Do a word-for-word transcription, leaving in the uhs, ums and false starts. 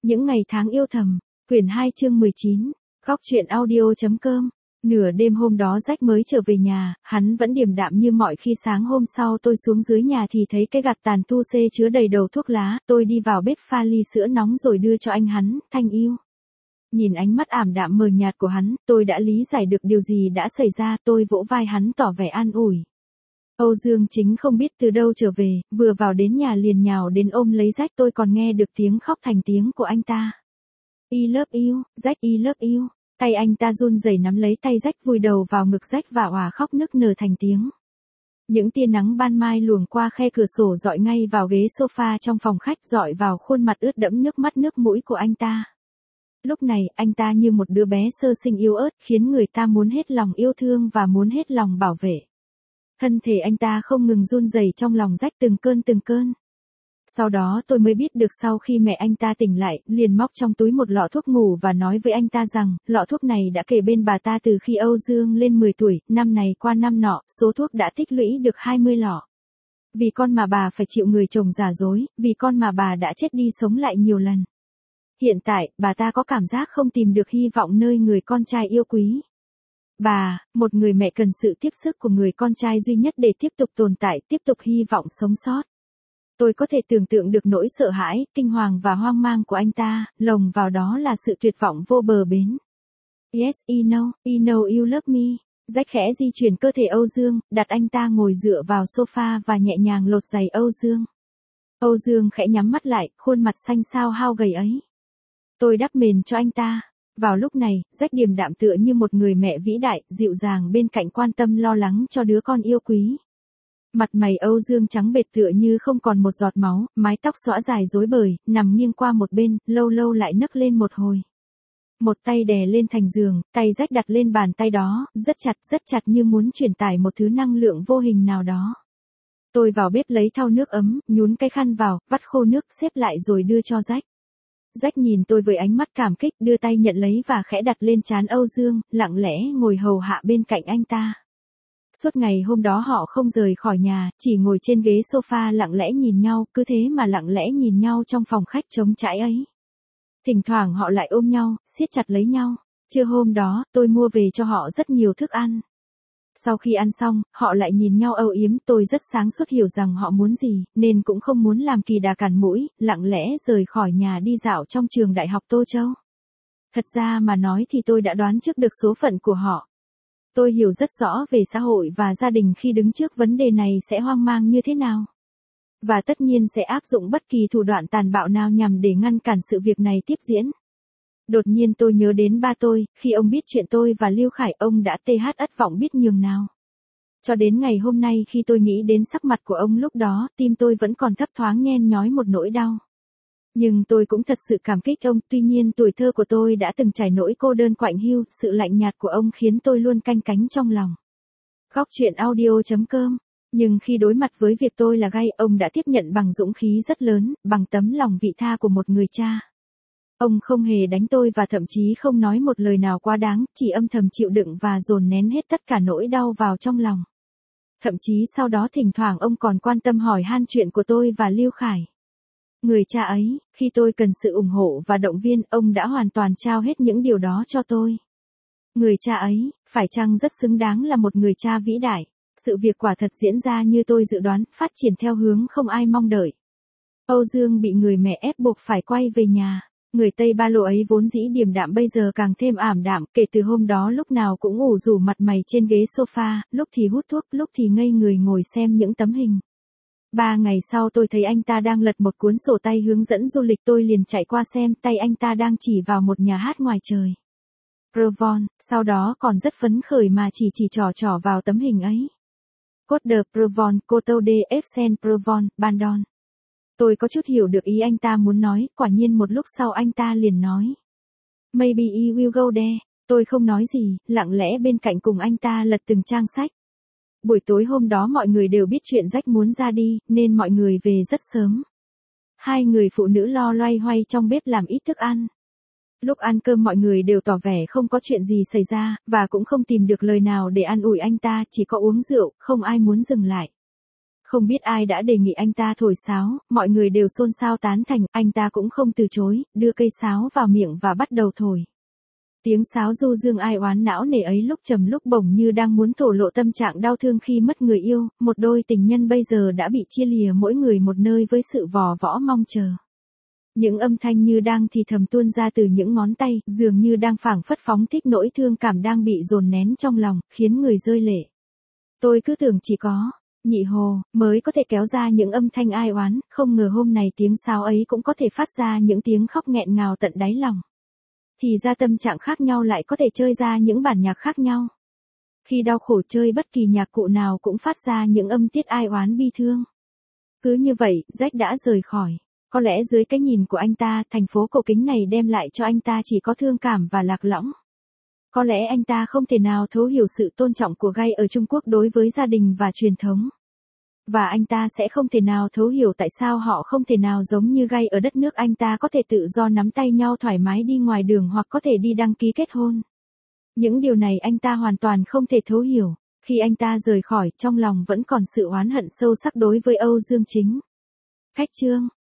Những ngày tháng yêu thầm, quyển hai chương mười chín, góc truyện audio.com. Nửa đêm hôm đó Jack mới trở về nhà, hắn vẫn điềm đạm như mọi khi. Sáng hôm sau tôi xuống dưới nhà thì thấy cái gạt tàn tu xê chứa đầy đầu thuốc lá. Tôi đi vào bếp pha ly sữa nóng rồi đưa cho anh hắn. Thanh yêu. Nhìn ánh mắt ảm đạm mờ nhạt của hắn, tôi đã lý giải được điều gì đã xảy ra. Tôi vỗ vai hắn tỏ vẻ an ủi. Âu Dương Chính không biết từ đâu trở về, vừa vào đến nhà liền nhào đến ôm lấy Jack. Tôi còn nghe được tiếng khóc thành tiếng của anh ta. I love you, Jack, I love you. Tay anh ta run rẩy nắm lấy tay Jack, vùi đầu vào ngực Jack và òa khóc nức nở thành tiếng. Những tia nắng ban mai luồng qua khe cửa sổ dọi ngay vào ghế sofa trong phòng khách, dọi vào khuôn mặt ướt đẫm nước mắt nước mũi của anh ta. Lúc này, anh ta như một đứa bé sơ sinh yếu ớt, khiến người ta muốn hết lòng yêu thương và muốn hết lòng bảo vệ. Thân thể anh ta không ngừng run rẩy trong lòng Jack từng cơn từng cơn. Sau đó tôi mới biết được sau khi mẹ anh ta tỉnh lại, liền móc trong túi một lọ thuốc ngủ và nói với anh ta rằng, lọ thuốc này đã kề bên bà ta từ khi Âu Dương lên mười tuổi, năm này qua năm nọ, số thuốc đã tích lũy được hai mươi lọ. Vì con mà bà phải chịu người chồng giả dối, vì con mà bà đã chết đi sống lại nhiều lần. Hiện tại, bà ta có cảm giác không tìm được hy vọng nơi người con trai yêu quý. Bà, một người mẹ cần sự tiếp sức của người con trai duy nhất để tiếp tục tồn tại, tiếp tục hy vọng sống sót. Tôi có thể tưởng tượng được nỗi sợ hãi, kinh hoàng và hoang mang của anh ta, lồng vào đó là sự tuyệt vọng vô bờ bến. Yes, I know, I know you love me. Jack khẽ di chuyển cơ thể Âu Dương, đặt anh ta ngồi dựa vào sofa và nhẹ nhàng lột giày Âu Dương. Âu Dương khẽ nhắm mắt lại, khuôn mặt xanh xao hao gầy ấy. Tôi đắp mền cho anh ta. Vào lúc này, Jack điềm đạm tựa như một người mẹ vĩ đại, dịu dàng bên cạnh quan tâm lo lắng cho đứa con yêu quý. Mặt mày Âu Dương trắng bệch tựa như không còn một giọt máu, mái tóc xõa dài rối bời, nằm nghiêng qua một bên, lâu lâu lại nấc lên một hồi. Một tay đè lên thành giường, tay Jack đặt lên bàn tay đó, rất chặt rất chặt như muốn truyền tải một thứ năng lượng vô hình nào đó. Tôi vào bếp lấy thau nước ấm, nhún cái khăn vào, vắt khô nước, xếp lại rồi đưa cho Jack. Jack nhìn tôi với ánh mắt cảm kích, đưa tay nhận lấy và khẽ đặt lên trán Âu Dương, lặng lẽ ngồi hầu hạ bên cạnh anh ta. Suốt ngày hôm đó họ không rời khỏi nhà, chỉ ngồi trên ghế sofa lặng lẽ nhìn nhau, cứ thế mà lặng lẽ nhìn nhau trong phòng khách trống trải ấy. Thỉnh thoảng họ lại ôm nhau, siết chặt lấy nhau. Trưa hôm đó, tôi mua về cho họ rất nhiều thức ăn. Sau khi ăn xong, họ lại nhìn nhau âu yếm. Tôi rất sáng suốt hiểu rằng họ muốn gì, nên cũng không muốn làm kỳ đà cản mũi, lặng lẽ rời khỏi nhà đi dạo trong trường đại học Tô Châu. Thật ra mà nói thì tôi đã đoán trước được số phận của họ. Tôi hiểu rất rõ về xã hội và gia đình khi đứng trước vấn đề này sẽ hoang mang như thế nào. Và tất nhiên sẽ áp dụng bất kỳ thủ đoạn tàn bạo nào nhằm để ngăn cản sự việc này tiếp diễn. Đột nhiên tôi nhớ đến ba tôi, khi ông biết chuyện tôi và Lưu Khải, ông đã tê hát ất vọng biết nhường nào. Cho đến ngày hôm nay khi tôi nghĩ đến sắc mặt của ông lúc đó, tim tôi vẫn còn thấp thoáng nhen nhói một nỗi đau. Nhưng tôi cũng thật sự cảm kích ông, tuy nhiên tuổi thơ của tôi đã từng trải nỗi cô đơn quạnh hiu, sự lạnh nhạt của ông khiến tôi luôn canh cánh trong lòng. Góc truyện audio.com. Nhưng khi đối mặt với việc tôi là gay, ông đã tiếp nhận bằng dũng khí rất lớn, bằng tấm lòng vị tha của một người cha. Ông không hề đánh tôi và thậm chí không nói một lời nào quá đáng, chỉ âm thầm chịu đựng và dồn nén hết tất cả nỗi đau vào trong lòng. Thậm chí sau đó thỉnh thoảng ông còn quan tâm hỏi han chuyện của tôi và Lưu Khải. Người cha ấy, khi tôi cần sự ủng hộ và động viên, ông đã hoàn toàn trao hết những điều đó cho tôi. Người cha ấy, phải chăng rất xứng đáng là một người cha vĩ đại? Sự việc quả thật diễn ra như tôi dự đoán, phát triển theo hướng không ai mong đợi. Âu Dương bị người mẹ ép buộc phải quay về nhà. Người Tây Ba Lô ấy vốn dĩ điềm đạm bây giờ càng thêm ảm đạm, kể từ hôm đó lúc nào cũng ủ rủ mặt mày trên ghế sofa, lúc thì hút thuốc, lúc thì ngây người ngồi xem những tấm hình. Ba ngày sau tôi thấy anh ta đang lật một cuốn sổ tay hướng dẫn du lịch, tôi liền chạy qua xem, tay anh ta đang chỉ vào một nhà hát ngoài trời. Provence, sau đó còn rất phấn khởi mà chỉ chỉ trò trò vào tấm hình ấy. Côte de Provence, Coteau de Aix-en-Provence, Bandon. Tôi có chút hiểu được ý anh ta muốn nói, quả nhiên một lúc sau anh ta liền nói. Maybe I will go there. Tôi không nói gì, lặng lẽ bên cạnh cùng anh ta lật từng trang sách. Buổi tối hôm đó mọi người đều biết chuyện Jack muốn ra đi, nên mọi người về rất sớm. Hai người phụ nữ lo loay hoay trong bếp làm ít thức ăn. Lúc ăn cơm mọi người đều tỏ vẻ không có chuyện gì xảy ra, và cũng không tìm được lời nào để an ủi anh ta, chỉ có uống rượu, không ai muốn dừng lại. Không biết ai đã đề nghị anh ta thổi sáo, mọi người đều xôn xao tán thành, anh ta cũng không từ chối, đưa cây sáo vào miệng và bắt đầu thổi. Tiếng sáo du dương ai oán não nề ấy lúc trầm lúc bổng như đang muốn thổ lộ tâm trạng đau thương khi mất người yêu, một đôi tình nhân bây giờ đã bị chia lìa mỗi người một nơi với sự vò võ mong chờ. Những âm thanh như đang thì thầm tuôn ra từ những ngón tay, dường như đang phảng phất phóng thích nỗi thương cảm đang bị dồn nén trong lòng, khiến người rơi lệ. Tôi cứ tưởng chỉ có Nhị Hồ mới có thể kéo ra những âm thanh ai oán, không ngờ hôm nay tiếng sáo ấy cũng có thể phát ra những tiếng khóc nghẹn ngào tận đáy lòng. Thì ra tâm trạng khác nhau lại có thể chơi ra những bản nhạc khác nhau. Khi đau khổ chơi bất kỳ nhạc cụ nào cũng phát ra những âm tiết ai oán bi thương. Cứ như vậy, Jack đã rời khỏi. Có lẽ dưới cái nhìn của anh ta, thành phố cổ kính này đem lại cho anh ta chỉ có thương cảm và lạc lõng. Có lẽ anh ta không thể nào thấu hiểu sự tôn trọng của Guy ở Trung Quốc đối với gia đình và truyền thống. Và anh ta sẽ không thể nào thấu hiểu tại sao họ không thể nào giống như Guy ở đất nước anh ta có thể tự do nắm tay nhau thoải mái đi ngoài đường hoặc có thể đi đăng ký kết hôn. Những điều này anh ta hoàn toàn không thể thấu hiểu. Khi anh ta rời khỏi, trong lòng vẫn còn sự oán hận sâu sắc đối với Âu Dương Chính. Khách chương